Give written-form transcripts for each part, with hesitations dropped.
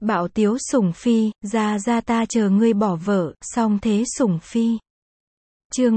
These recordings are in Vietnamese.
Bạo tiếu sủng phi, ra ta chờ ngươi bỏ vợ, song thế sủng phi. Chương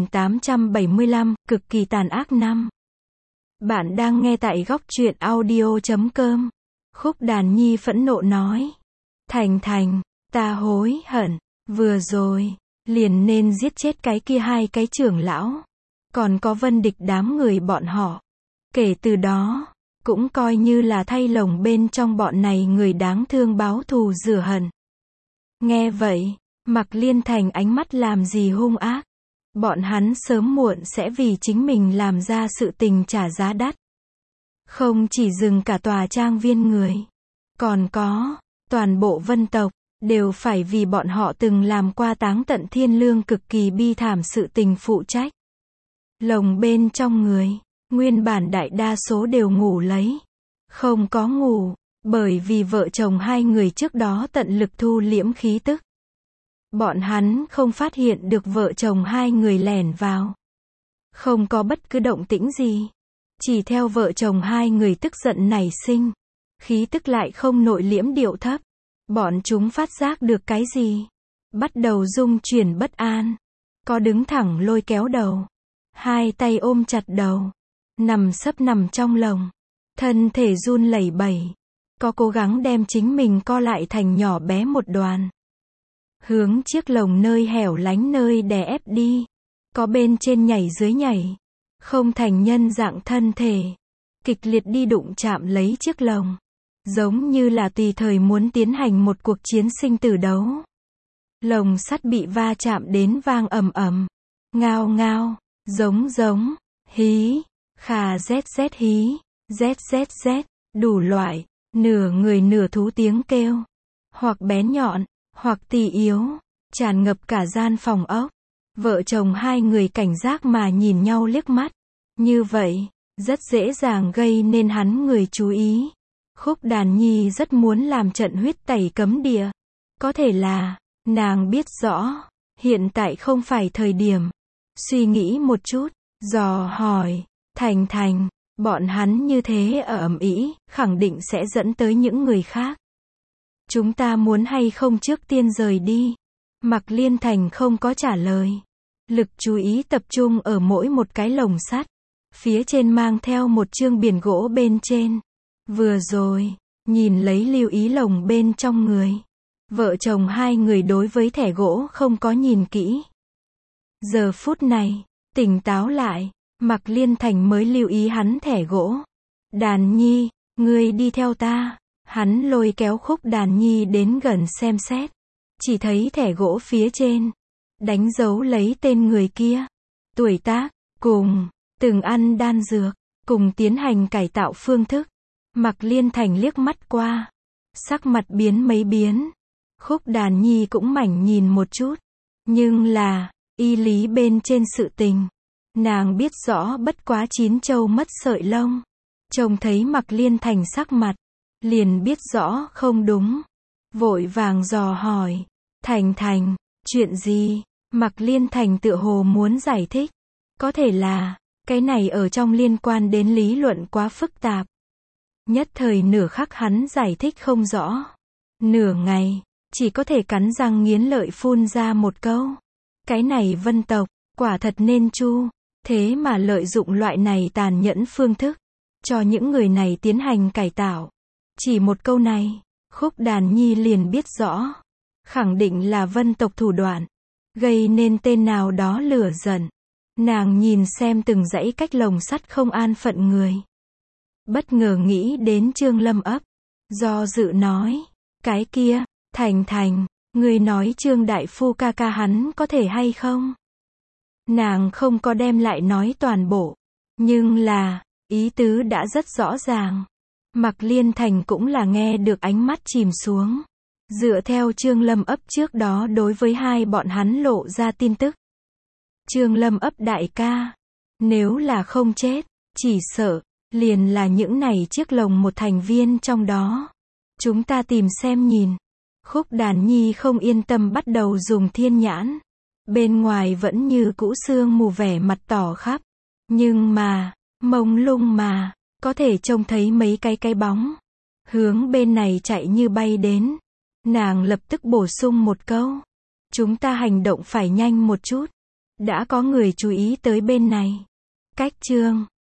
3875, cực kỳ tàn ác năm. Bạn đang nghe tại góc truyện audio.com. Khúc Đàn Nhi phẫn nộ nói. Thành, ta hối hận, vừa rồi, liền nên giết chết cái kia hai cái trưởng lão. Còn có Vân Địch đám người bọn họ. Kể từ đó, cũng coi như là thay lòng bên trong bọn này người đáng thương báo thù rửa hận. Nghe vậy, Mạc Liên Thành ánh mắt làm gì hung ác. Bọn hắn sớm muộn sẽ vì chính mình làm ra sự tình trả giá đắt. Không chỉ dừng cả tòa trang viên người, còn có toàn bộ vân tộc, đều phải vì bọn họ từng làm qua táng tận thiên lương cực kỳ bi thảm sự tình phụ trách. Lồng bên trong người, nguyên bản đại đa số đều ngủ lấy. Không có ngủ, bởi vì vợ chồng hai người trước đó tận lực thu liễm khí tức. Bọn hắn không phát hiện được vợ chồng hai người lẻn vào. Không có bất cứ động tĩnh gì. Chỉ theo vợ chồng hai người tức giận nảy sinh. Khí tức lại không nội liễm điệu thấp. Bọn chúng phát giác được cái gì? Bắt đầu rung chuyển bất an. Có đứng thẳng lôi kéo đầu. Hai tay ôm chặt đầu. Nằm sấp nằm trong lồng. Thân thể run lẩy bẩy. Có cố gắng đem chính mình co lại thành nhỏ bé một đoàn. Hướng chiếc lồng nơi hẻo lánh nơi đè ép đi. Có bên trên nhảy dưới nhảy. Không thành nhân dạng thân thể. Kịch liệt đi đụng chạm lấy chiếc lồng. Giống như là tùy thời muốn tiến hành một cuộc chiến sinh tử đấu. Lồng sắt bị va chạm đến vang ầm ầm. Ngao, giống, hí, khà zz hí, zzz, đủ loại, nửa người nửa thú tiếng kêu. Hoặc bén nhọn, hoặc tỳ yếu, tràn ngập cả gian phòng ốc. Vợ chồng hai người cảnh giác mà nhìn nhau liếc mắt. Như vậy, rất dễ dàng gây nên hắn người chú ý. Khúc Đàn Nhi rất muốn làm trận huyết tẩy cấm địa. Có thể là, nàng biết rõ, hiện tại không phải thời điểm. Suy nghĩ một chút, dò hỏi, Thành, bọn hắn như thế ở ầm ĩ, khẳng định sẽ dẫn tới những người khác. Chúng ta muốn hay không trước tiên rời đi? Mạc Liên Thành không có trả lời. Lực chú ý tập trung ở mỗi một cái lồng sắt. Phía trên mang theo một chương biển gỗ bên trên. Vừa rồi, nhìn lấy lưu ý lồng bên trong người. Vợ chồng hai người đối với thẻ gỗ không có nhìn kỹ. Giờ phút này, tỉnh táo lại, Mạc Liên Thành mới lưu ý hắn thẻ gỗ. Đàn Nhi, ngươi đi theo ta. Hắn lôi kéo Khúc Đàn Nhi đến gần xem xét. Chỉ thấy thẻ gỗ phía trên. Đánh dấu lấy tên người kia. Tuổi tác, cùng, từng ăn đan dược, cùng tiến hành cải tạo phương thức. Mạc Liên Thành liếc mắt qua. Sắc mặt biến mấy biến. Khúc Đàn Nhi cũng mảnh nhìn một chút. Nhưng là, y lý bên trên sự tình. Nàng biết rõ bất quá chín châu mất sợi lông. Trông thấy Mạc Liên Thành sắc mặt. Liền biết rõ không đúng. Vội vàng dò hỏi. Thành, chuyện gì? Mạc Liên Thành tựa hồ muốn giải thích. Có thể là, cái này ở trong liên quan đến lý luận quá phức tạp. Nhất thời nửa khắc hắn giải thích không rõ. Nửa ngày, chỉ có thể cắn răng nghiến lợi phun ra một câu. Cái này vân tộc, quả thật nên chu. Thế mà lợi dụng loại này tàn nhẫn phương thức. Cho những người này tiến hành cải tạo. Chỉ một câu này, Khúc Đàn Nhi liền biết rõ. Khẳng định là vân tộc thủ đoạn. Gây nên tên nào đó lửa giận. Nàng nhìn xem từng dãy cách lồng sắt không an phận người. Bất ngờ nghĩ đến Trương Lâm ấp. Do dự nói. Cái kia, Thành, người nói Trương Đại Phu ca ca hắn có thể hay không? Nàng không có đem lại nói toàn bộ. Nhưng là, ý tứ đã rất rõ ràng. Mạc Liên Thành cũng là nghe được ánh mắt chìm xuống. Dựa theo Trương Lâm ấp trước đó đối với hai bọn hắn lộ ra tin tức. Trương Lâm ấp đại ca. Nếu là không chết, chỉ sợ, liền là những này chiếc lồng một thành viên trong đó. Chúng ta tìm xem nhìn. Khúc Đàn Nhi không yên tâm bắt đầu dùng thiên nhãn. Bên ngoài vẫn như cũ sương mù vẻ mặt tỏ khắp. Nhưng mà, mông lung mà, có thể trông thấy mấy cái bóng. hướng bên này chạy như bay đến. Nàng lập tức bổ sung một câu. Chúng ta hành động phải nhanh một chút. Đã có người chú ý tới bên này. Cách chương